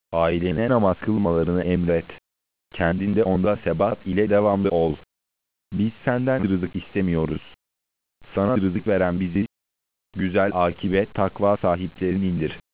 Ailene namaz kılmalarını emret. Kendinde onda sebat ile devamlı ol. Biz senden rızık istemiyoruz. Sana rızık veren biziz. Güzel akibet takva sahiplerinindir.